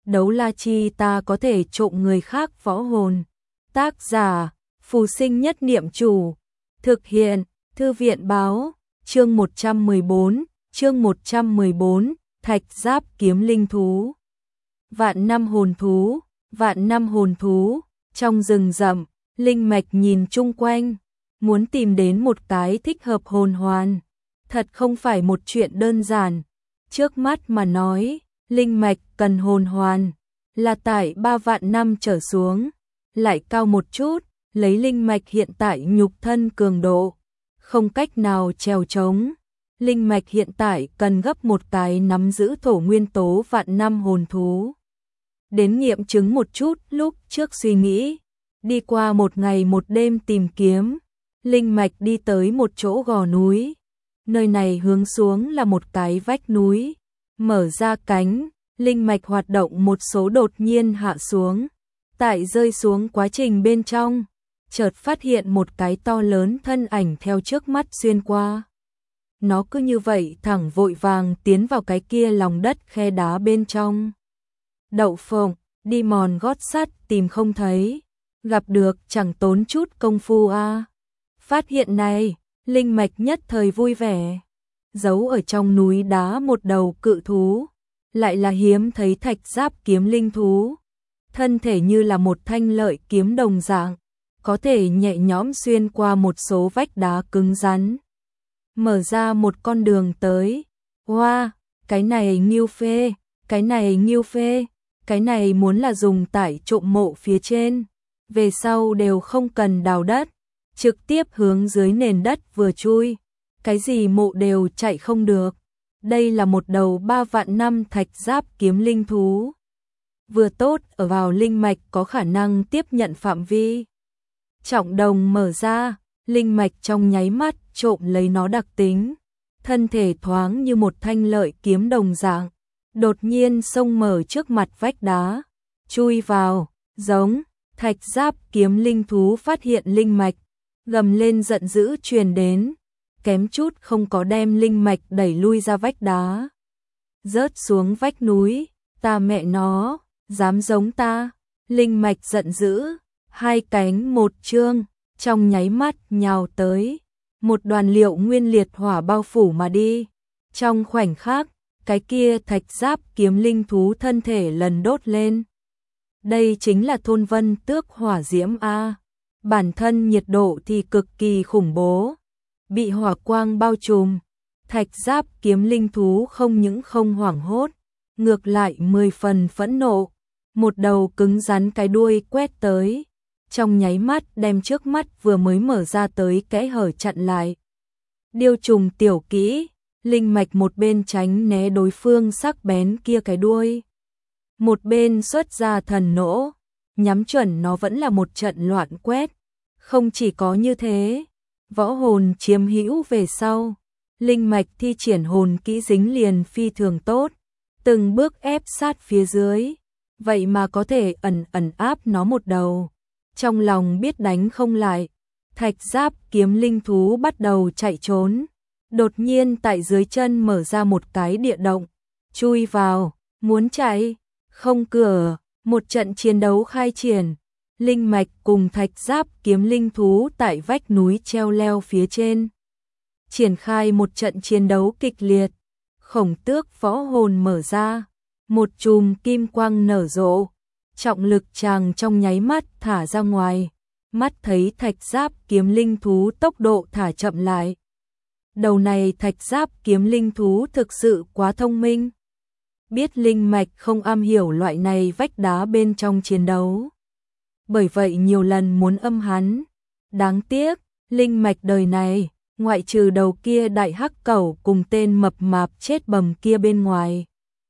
đấu la chi ta có thể trộm người khác võ hồn. Tác giả, Phù Sinh Nhất Niệm Chủ. Thực hiện, Thư viện Báo. Chương 114, chương 114, Thạch Giáp Kiếm Linh Thú. Vạn năm hồn thú, vạn năm hồn thú. Trong rừng rậm, Linh Mạch nhìn chung quanh, muốn tìm đến một cái thích hợp hồn hoàn. Thật không phải một chuyện đơn giản. Trước mắt mà nói, Linh Mạch cần hồn hoàn là tại 3 vạn năm trở xuống, lại cao một chút, lấy Linh Mạch hiện tại nhục thân cường độ, không cách nào trèo trống. Linh Mạch hiện tại cần gấp một cái nắm giữ thổ nguyên tố vạn năm hồn thú. Đến nghiệm chứng một chút lúc trước suy nghĩ, đi qua một ngày một đêm tìm kiếm, Linh Mạch đi tới một chỗ gò núi. Nơi này hướng xuống là một cái vách núi, mở ra cánh, Linh Mạch hoạt động một số đột nhiên hạ xuống. Tại rơi xuống quá trình bên trong, chợt phát hiện một cái to lớn thân ảnh theo trước mắt xuyên qua. Nó cứ như vậy thẳng vội vàng tiến vào cái kia lòng đất khe đá bên trong. Đậu phộng, đi mòn gót sắt tìm không thấy, gặp được chẳng tốn chút công phu a. Phát hiện này, Linh Mạch nhất thời vui vẻ. Giấu ở trong núi đá một đầu cự thú, lại là hiếm thấy thạch giáp kiếm linh thú. Thân thể như là một thanh lợi kiếm đồng dạng, có thể nhẹ nhõm xuyên qua một số vách đá cứng rắn, mở ra một con đường tới. Wow, cái này Ngưu Phê, cái này Ngưu Phê, cái này muốn là dùng tải trộm mộ phía trên, về sau đều không cần đào đất, trực tiếp hướng dưới nền đất vừa chui, cái gì mộ đều chạy không được. Đây là một đầu 3 vạn năm thạch giáp kiếm linh thú. Vừa tốt ở vào Linh Mạch có khả năng tiếp nhận phạm vi. Trọng đồng mở ra, Linh Mạch trong nháy mắt trộm lấy nó đặc tính. Thân thể thoáng như một thanh lợi kiếm đồng dạng, đột nhiên xông mở trước mặt vách đá, chui vào, giống. Thạch giáp kiếm linh thú phát hiện Linh Mạch, gầm lên giận dữ truyền đến, kém chút không có đem Linh Mạch đẩy lui ra vách đá. Rớt xuống vách núi, ta mẹ nó, dám giống ta. Linh Mạch giận dữ, hai cánh một trương, trong nháy mắt nhào tới, một đoàn liệu nguyên liệt hỏa bao phủ mà đi. Trong khoảnh khắc, cái kia thạch giáp kiếm linh thú thân thể lần đốt lên. Đây chính là thôn vân tước hỏa diễm a. Bản thân nhiệt độ thì cực kỳ khủng bố, bị hỏa quang bao trùm. Thạch giáp kiếm linh thú không những không hoảng hốt, ngược lại 10 phần phẫn nộ, một đầu cứng rắn cái đuôi quét tới, trong nháy mắt đem trước mắt vừa mới mở ra tới kẽ hở chặn lại. Điêu trùng tiểu kỹ, Linh Mạch một bên tránh né đối phương sắc bén kia cái đuôi, một bên xuất ra thần nỗ, nhắm chuẩn nó vẫn là một trận loạn quét. Không chỉ có như thế, võ hồn chiếm hữu về sau, Linh Mạch thi triển hồn kỹ dính liền phi thường tốt, từng bước ép sát phía dưới, vậy mà có thể ẩn áp nó một đầu. Trong lòng biết đánh không lại, thạch giáp kiếm linh thú bắt đầu chạy trốn, đột nhiên tại dưới chân mở ra một cái địa động, chui vào, muốn chạy, không cửa. Một trận chiến đấu khai triển, Linh Mạch cùng thạch giáp kiếm linh thú tại vách núi treo leo phía trên, triển khai một trận chiến đấu kịch liệt. Khổng tước võ hồn mở ra, một chùm kim quang nở rộ, trọng lực tràng trong nháy mắt thả ra ngoài, mắt thấy thạch giáp kiếm linh thú tốc độ thả chậm lại. Đầu này thạch giáp kiếm linh thú thực sự quá thông minh, biết Linh Mạch không am hiểu loại này vách đá bên trong chiến đấu, bởi vậy nhiều lần muốn âm hắn. Đáng tiếc, Linh Mạch đời này, ngoại trừ đầu kia đại hắc cẩu cùng tên mập mạp chết bầm kia bên ngoài,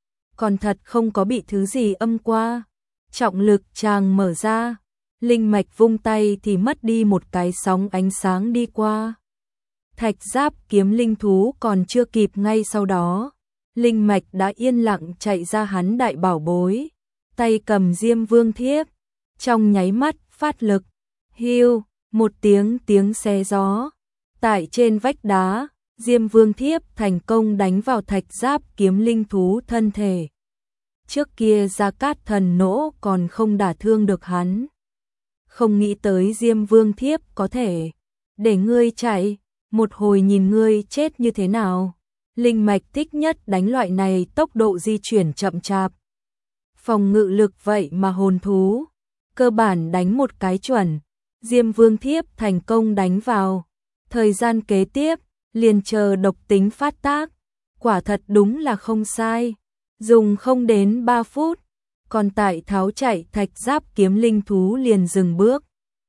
còn thật không có bị thứ gì âm qua. Trọng lực tràng mở ra, Linh Mạch vung tay thì mất đi một cái sóng ánh sáng đi qua. Thạch giáp kiếm linh thú còn chưa kịp, ngay sau đó Linh Mạch đã yên lặng chạy ra hắn đại bảo bối, tay cầm Diêm Vương Thiếp, trong nháy mắt phát lực, hiu, một tiếng xé gió, tại trên vách đá, Diêm Vương Thiếp thành công đánh vào thạch giáp kiếm linh thú thân thể. trước kia Gia Cát Thần nỗ còn không đả thương được hắn. Không nghĩ tới Diêm Vương Thiếp có thể để ngươi chạy, một hồi nhìn ngươi chết như thế nào. Linh mạch thích nhất đánh loại này tốc độ di chuyển chậm chạp. Phòng ngự lực vậy mà hồn thú, cơ bản đánh một cái chuẩn. Diêm Vương Thiếp thành công đánh vào. Thời gian kế tiếp, liền chờ độc tính phát tác. Quả thật đúng là không sai. Dùng không đến 3 phút, còn tại tháo chạy thạch giáp kiếm linh thú liền dừng bước.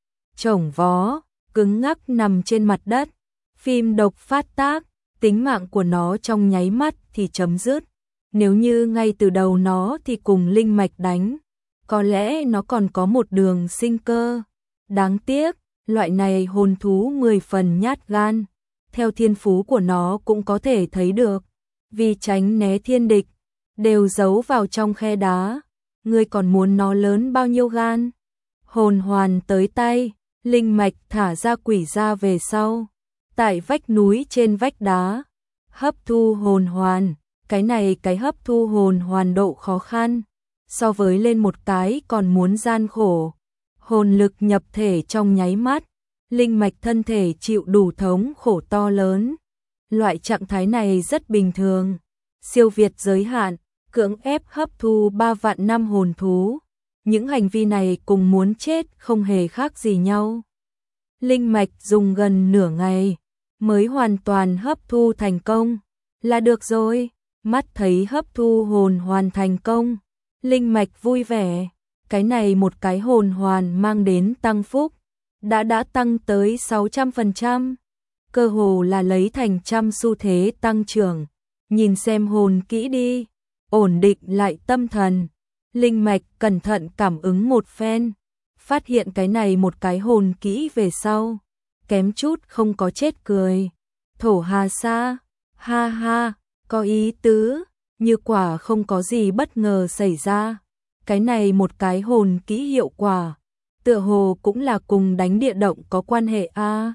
Chổng vó, cứng ngắc nằm trên mặt đất. Phim độc phát tác, tính mạng của nó trong nháy mắt thì chấm dứt. Nếu như ngay từ đầu nó thì cùng linh mạch đánh, có lẽ nó còn có một đường sinh cơ. Đáng tiếc, loại này hồn thú 10 phần nhát gan. Theo thiên phú của nó cũng có thể thấy được. Vì tránh né thiên địch, đều giấu vào trong khe đá. Ngươi còn muốn nó lớn bao nhiêu gan? Hồn hoàn tới tay, linh mạch thả ra quỷ ra về sau. Tại vách núi trên vách đá, hấp thu hồn hoàn. Cái hấp thu hồn hoàn độ khó khăn. So với lên một cái còn muốn gian khổ. Hồn lực nhập thể trong nháy mắt. Linh mạch thân thể chịu đủ thống khổ to lớn. Loại trạng thái này rất bình thường. Siêu việt giới hạn, cưỡng ép hấp thu 3 vạn năm hồn thú. Những hành vi này cùng muốn chết không hề khác gì nhau. Linh mạch dùng gần nửa ngày mới hoàn toàn hấp thu thành công. Là được rồi, mắt thấy hấp thu hồn hoàn thành công. Linh mạch vui vẻ, cái này một cái hồn hoàn mang đến tăng phúc. Đã tăng tới 600%. Cơ hồ là lấy thành trăm xu thế tăng trưởng. Nhìn xem hồn kỹ đi, ổn định lại tâm thần. Linh mạch cẩn thận cảm ứng một phen, phát hiện cái này một cái hồn kỹ về sau, kém chút không có chết cười. Thổ Hà Sa, ha ha, có ý tứ, như quả không có gì bất ngờ xảy ra. Cái này một cái hồn kỹ hiệu quả, tựa hồ cũng là cùng đánh địa động có quan hệ a.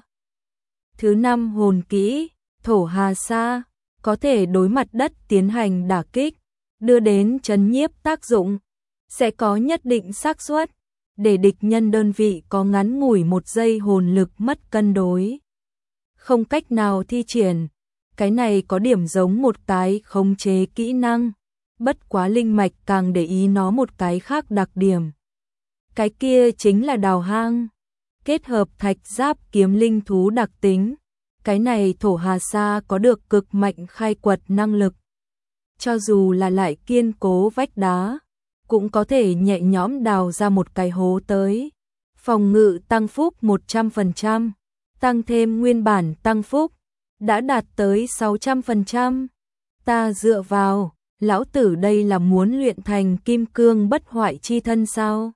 Thứ 5 hồn kỹ, Thổ Hà Sa, có thể đối mặt đất tiến hành đả kích, đưa đến trấn nhiếp tác dụng, sẽ có nhất định xác suất để địch nhân đơn vị có ngắn ngủi 1 giây hồn lực mất cân đối, không cách nào thi triển. Cái này có điểm giống một cái khống chế kỹ năng, bất quá linh mạch càng để ý nó một cái khác đặc điểm. Cái kia chính là đào hang, kết hợp thạch giáp kiếm linh thú đặc tính. Cái này Thổ Hà Sa có được cực mạnh khai quật năng lực. Cho dù là lại kiên cố vách đá, cũng có thể nhẹ nhõm đào ra một cái hố tới. Phòng ngự tăng phúc 100%, tăng thêm nguyên bản tăng phúc, đã đạt tới 600%. Ta dựa vào, lão tử đây là muốn luyện thành kim cương bất hoại chi thân sao?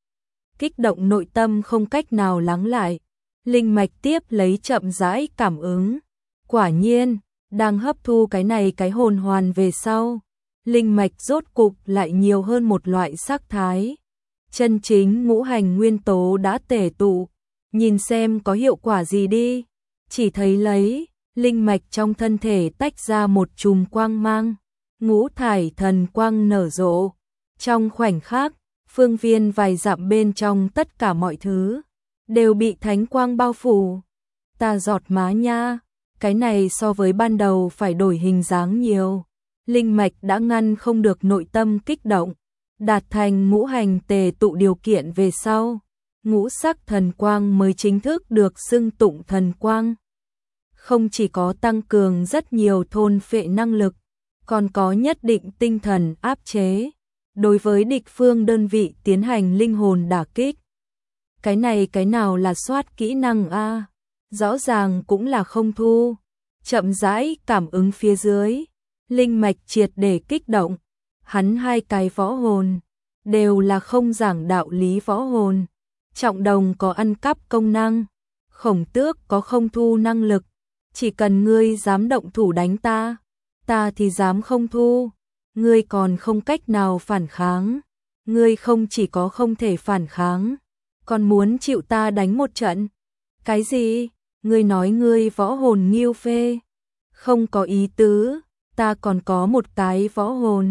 Kích động nội tâm không cách nào lắng lại. Linh mạch tiếp lấy chậm rãi cảm ứng. Quả nhiên, đang hấp thu cái này cái hồn hoàn về sau, linh mạch rốt cục lại nhiều hơn một loại sắc thái. Chân chính ngũ hành nguyên tố đã tề tụ, nhìn xem có hiệu quả gì đi. Chỉ thấy lấy, linh mạch trong thân thể tách ra một chùm quang mang, ngũ thải thần quang nở rộ. Trong khoảnh khắc, phương viên vài dặm bên trong tất cả mọi thứ đều bị thánh quang bao phủ. Ta giọt má nha, cái này so với ban đầu phải đổi hình dáng nhiều. Linh mạch đã ngăn không được nội tâm kích động, đạt thành ngũ hành tề tụ điều kiện về sau, ngũ sắc thần quang mới chính thức được xưng tụng thần quang. Không chỉ có tăng cường rất nhiều thôn phệ năng lực, còn có nhất định tinh thần áp chế, đối với địch phương đơn vị tiến hành linh hồn đả kích. Cái này cái nào là soát kỹ năng a? Rõ ràng cũng là không thu. Chậm rãi cảm ứng phía dưới, linh mạch triệt để kích động. Hắn 2 cái võ hồn đều là không giảng đạo lý võ hồn. Trọng đồng có ăn cắp công năng, khổng tước có không thu năng lực. Chỉ cần ngươi dám động thủ đánh ta, ta thì dám không thu. Ngươi còn không cách nào phản kháng. Ngươi không chỉ có không thể phản kháng, còn muốn chịu ta đánh một trận. Cái gì? Ngươi nói ngươi võ hồn nghiêu phê? Không có ý tứ, ta còn có một cái võ hồn,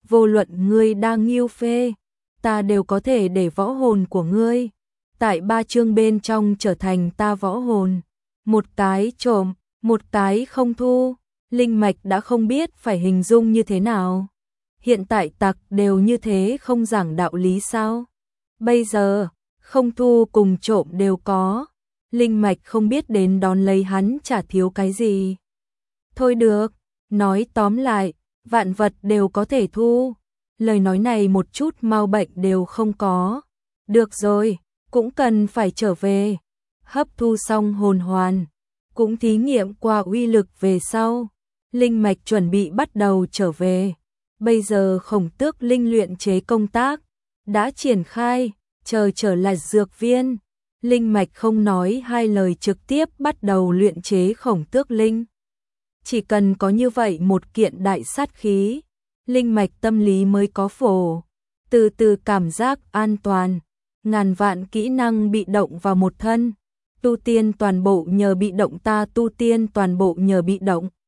vô luận ngươi đang nghiêu phê, ta đều có thể để võ hồn của ngươi tại 3 chương bên trong trở thành ta võ hồn. Một cái trộm, một cái không thu, Linh Mạch đã không biết phải hình dung như thế nào. Hiện tại tặc đều như thế không giảng đạo lý sao? Bây giờ, không thu cùng trộm đều có. Linh Mạch không biết đến đón lấy hắn chả thiếu cái gì. Thôi được, nói tóm lại, vạn vật đều có thể thu. Lời nói này một chút mau bệnh đều không có. Được rồi, cũng cần phải trở về. Hấp thu xong hồn hoàn, cũng thí nghiệm qua uy lực về sau. Linh Mạch chuẩn bị bắt đầu trở về. Bây giờ Khổng Tước Linh luyện chế công tác đã triển khai, chờ trở lại dược viên. Linh Mạch không nói hai lời trực tiếp bắt đầu luyện chế Khổng Tước Linh. Chỉ cần có như vậy một kiện đại sát khí, Linh Mạch tâm lý mới có phổ, từ từ cảm giác an toàn. Ngàn vạn kỹ năng bị động vào một thân, tu tiên toàn bộ nhờ bị động, ta tu tiên toàn bộ nhờ bị động.